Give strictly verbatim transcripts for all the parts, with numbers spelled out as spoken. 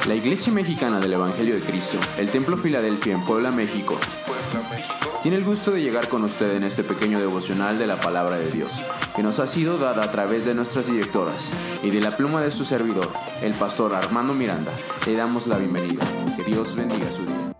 La Iglesia Mexicana del Evangelio de Cristo, el Templo Filadelfia en Puebla, México, tiene el gusto de llegar con usted en este pequeño devocional de la Palabra de Dios, que nos ha sido dada a través de nuestras directoras y de la pluma de su servidor, el pastor Armando Miranda. Le damos la bienvenida. Que Dios bendiga su día.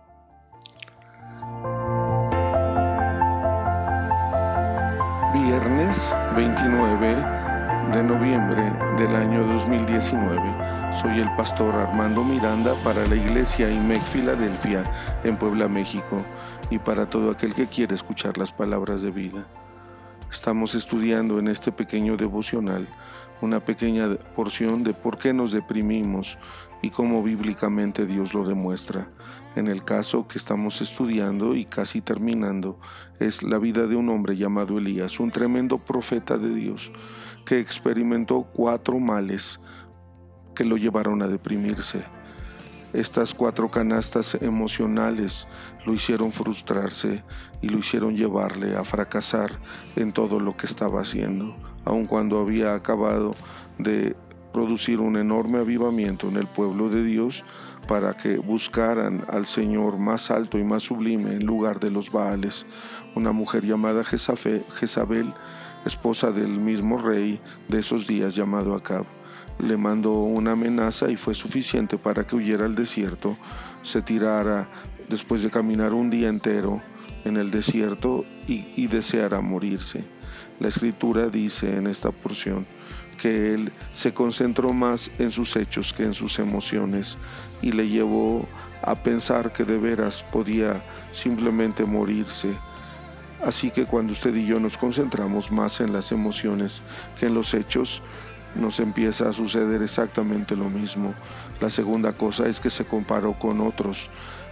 Viernes veintinueve de noviembre del año dos mil diecinueve. Soy el pastor Armando Miranda para la Iglesia I M E C Filadelfia en Puebla, México, y para todo aquel que quiere escuchar las palabras de vida. Estamos estudiando en este pequeño devocional una pequeña porción de por qué nos deprimimos y cómo bíblicamente Dios lo demuestra. En el caso que estamos estudiando y casi terminando es la vida de un hombre llamado Elías, un tremendo profeta de Dios que experimentó cuatro males que lo llevaron a deprimirse. Estas cuatro canastas emocionales lo hicieron frustrarse y lo hicieron llevarle a fracasar en todo lo que estaba haciendo, aun cuando había acabado de producir un enorme avivamiento en el pueblo de Dios para que buscaran al Señor más alto y más sublime en lugar de los Baales. Una mujer llamada Jezabel, esposa del mismo rey de esos días llamado Acab, le mandó una amenaza y fue suficiente para que huyera al desierto, se tirara después de caminar un día entero en el desierto y, y deseara morirse. La Escritura dice en esta porción que él se concentró más en sus hechos que en sus emociones y le llevó a pensar que de veras podía simplemente morirse. Así que cuando usted y yo nos concentramos más en las emociones que en los hechos, nos empieza a suceder exactamente lo mismo. La segunda cosa es que se comparó con otros,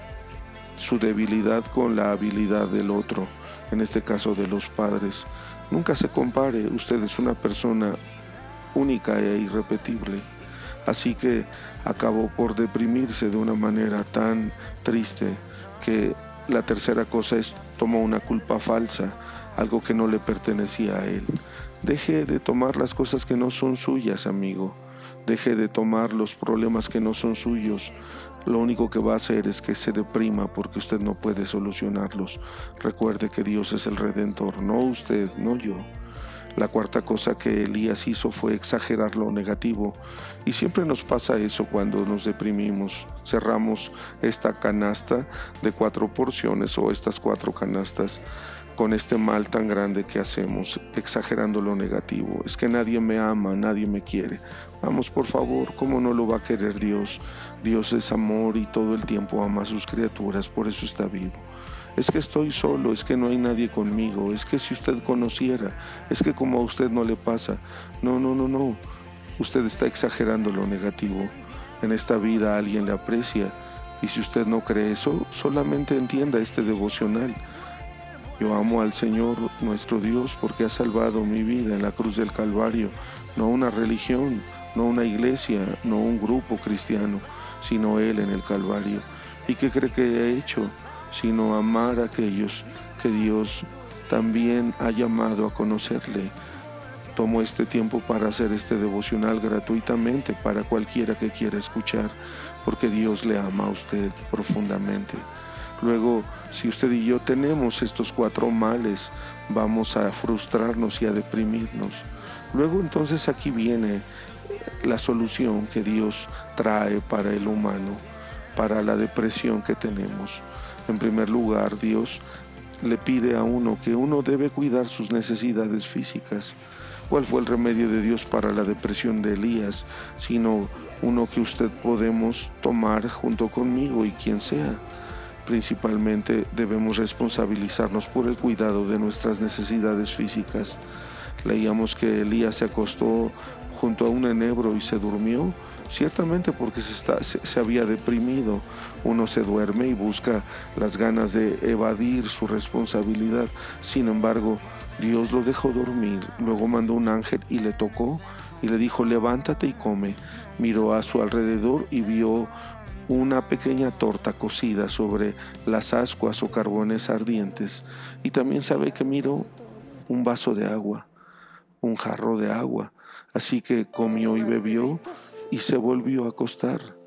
su debilidad con la habilidad del otro, en este caso de los padres. Nunca se compare, usted es una persona única e irrepetible. Así que acabó por deprimirse de una manera tan triste que la tercera cosa es tomó una culpa falsa, algo que no le pertenecía a él. Deje de tomar las cosas que no son suyas, amigo. Deje de tomar los problemas que no son suyos. Lo único que va a hacer es que se deprima porque usted no puede solucionarlos. Recuerde que Dios es el Redentor, no usted, no yo. La cuarta cosa que Elías hizo fue exagerar lo negativo. Y siempre nos pasa eso cuando nos deprimimos. Cerramos esta canasta de cuatro porciones o estas cuatro canastas con este mal tan grande que hacemos, exagerando lo negativo. Es que nadie me ama, nadie me quiere. Vamos, por favor, ¿cómo no lo va a querer Dios? Dios es amor y todo el tiempo ama a sus criaturas, por eso está vivo. Es que estoy solo, es que no hay nadie conmigo, es que si usted conociera, es que como a usted no le pasa. No, no, no, no. Usted está exagerando lo negativo. En esta vida alguien le aprecia. Y si usted no cree eso, solamente entienda este devocional. Yo amo al Señor nuestro Dios porque ha salvado mi vida en la cruz del Calvario, no una religión, no una iglesia, no un grupo cristiano, sino Él en el Calvario. ¿Y qué cree que he hecho? Sino amar a aquellos que Dios también ha llamado a conocerle. Tomo este tiempo para hacer este devocional gratuitamente para cualquiera que quiera escuchar, porque Dios le ama a usted profundamente. Luego, si usted y yo tenemos estos cuatro males, vamos a frustrarnos y a deprimirnos. Luego, entonces, aquí viene la solución que Dios trae para el humano, para la depresión que tenemos. En primer lugar, Dios le pide a uno que uno debe cuidar sus necesidades físicas. ¿Cuál fue el remedio de Dios para la depresión de Elías? Sino uno que usted podemos tomar junto conmigo y quien sea. Principalmente debemos responsabilizarnos por el cuidado de nuestras necesidades físicas. Leíamos que Elías se acostó junto a un enebro y se durmió, ciertamente porque se, está, se, se había deprimido. Uno se duerme y busca las ganas de evadir su responsabilidad. Sin embargo, Dios lo dejó dormir, luego mandó un ángel y le tocó y le dijo: levántate y come. Miró a su alrededor y vio una pequeña torta cocida sobre las ascuas o carbones ardientes, y también sabe que miró un vaso de agua, un jarro de agua. Así que comió y bebió y se volvió a acostar.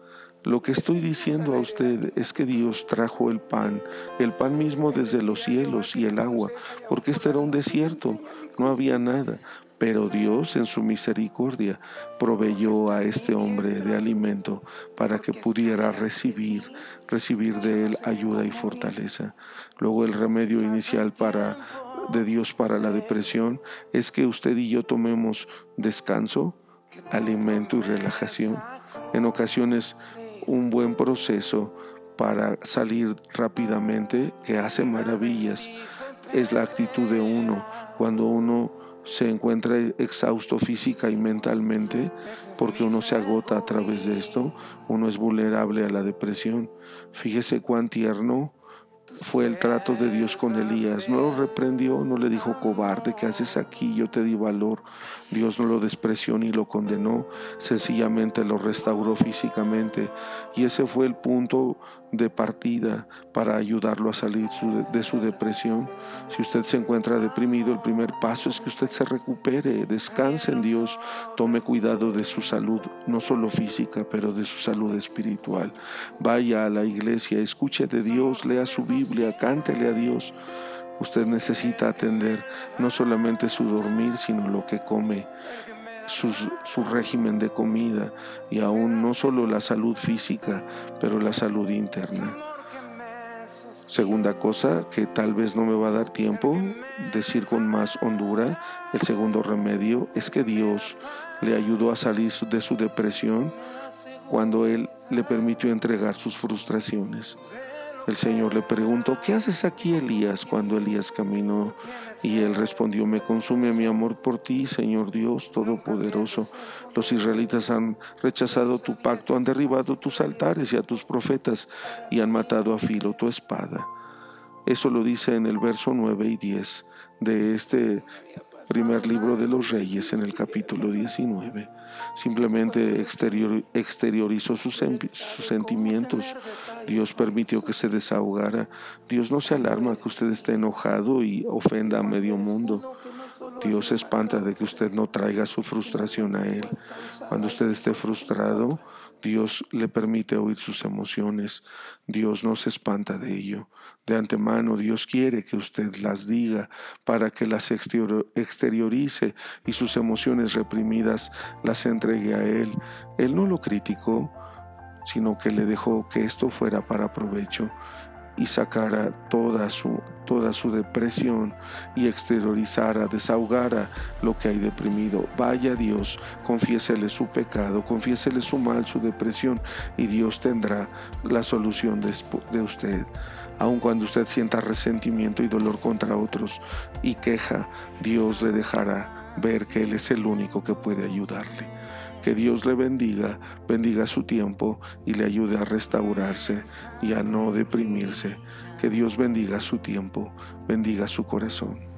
Lo que estoy diciendo a usted es que Dios trajo el pan, el pan mismo desde los cielos y el agua, porque este era un desierto, no había nada. Pero Dios, en su misericordia, proveyó a este hombre de alimento para que pudiera recibir, recibir de él ayuda y fortaleza. Luego el remedio inicial para, de Dios para la depresión es que usted y yo tomemos descanso, alimento y relajación. En ocasiones, un buen proceso para salir rápidamente, que hace maravillas, es la actitud de uno cuando uno se encuentra exhausto física y mentalmente, porque uno se agota a través de esto, uno es vulnerable a la depresión. Fíjese cuán tierno fue el trato de Dios con Elías. No lo reprendió, no le dijo: cobarde, ¿qué haces aquí? Yo te di valor. Dios no lo despreció ni lo condenó, sencillamente lo restauró físicamente, y ese fue el punto de partida para ayudarlo a salir de su depresión. Si usted se encuentra deprimido, el primer paso es que usted se recupere, descanse en Dios, tome cuidado de su salud, no solo física, pero de su salud espiritual. Vaya a la iglesia, escuche de Dios, lea su Biblia, cántele a Dios. Usted necesita atender no solamente su dormir, sino lo que come, su, su régimen de comida, y aún no solo la salud física, pero la salud interna. Segunda cosa que tal vez no me va a dar tiempo decir con más hondura, el segundo remedio es que Dios le ayudó a salir de su depresión cuando Él le permitió entregar sus frustraciones. El Señor le preguntó: ¿qué haces aquí, Elías? Cuando Elías caminó, y él respondió: me consume mi amor por ti, Señor Dios Todopoderoso. Los israelitas han rechazado tu pacto, han derribado tus altares y a tus profetas, y han matado a filo tu espada. Eso lo dice en el verso nueve y diez de este primer libro de los Reyes, en el capítulo diecinueve. Simplemente exterior, exteriorizó sus, sus sentimientos. Dios permitió que se desahogara. Dios no se alarma que usted esté enojado y ofenda a medio mundo. Dios se espanta de que usted no traiga su frustración a Él. Cuando usted esté frustrado, Dios le permite oír sus emociones. Dios no se espanta de ello. De antemano, Dios quiere que usted las diga para que las exteriorice y sus emociones reprimidas las entregue a Él. Él no lo criticó, sino que le dejó que esto fuera para provecho y sacara toda su, toda su depresión y exteriorizara, desahogara lo que hay deprimido. Vaya a Dios, confiésele su pecado, confiésele su mal, su depresión, y Dios tendrá la solución de, de usted. Aun cuando usted sienta resentimiento y dolor contra otros y queja, Dios le dejará ver que Él es el único que puede ayudarle. Que Dios le bendiga, bendiga su tiempo y le ayude a restaurarse y a no deprimirse. Que Dios bendiga su tiempo, bendiga su corazón.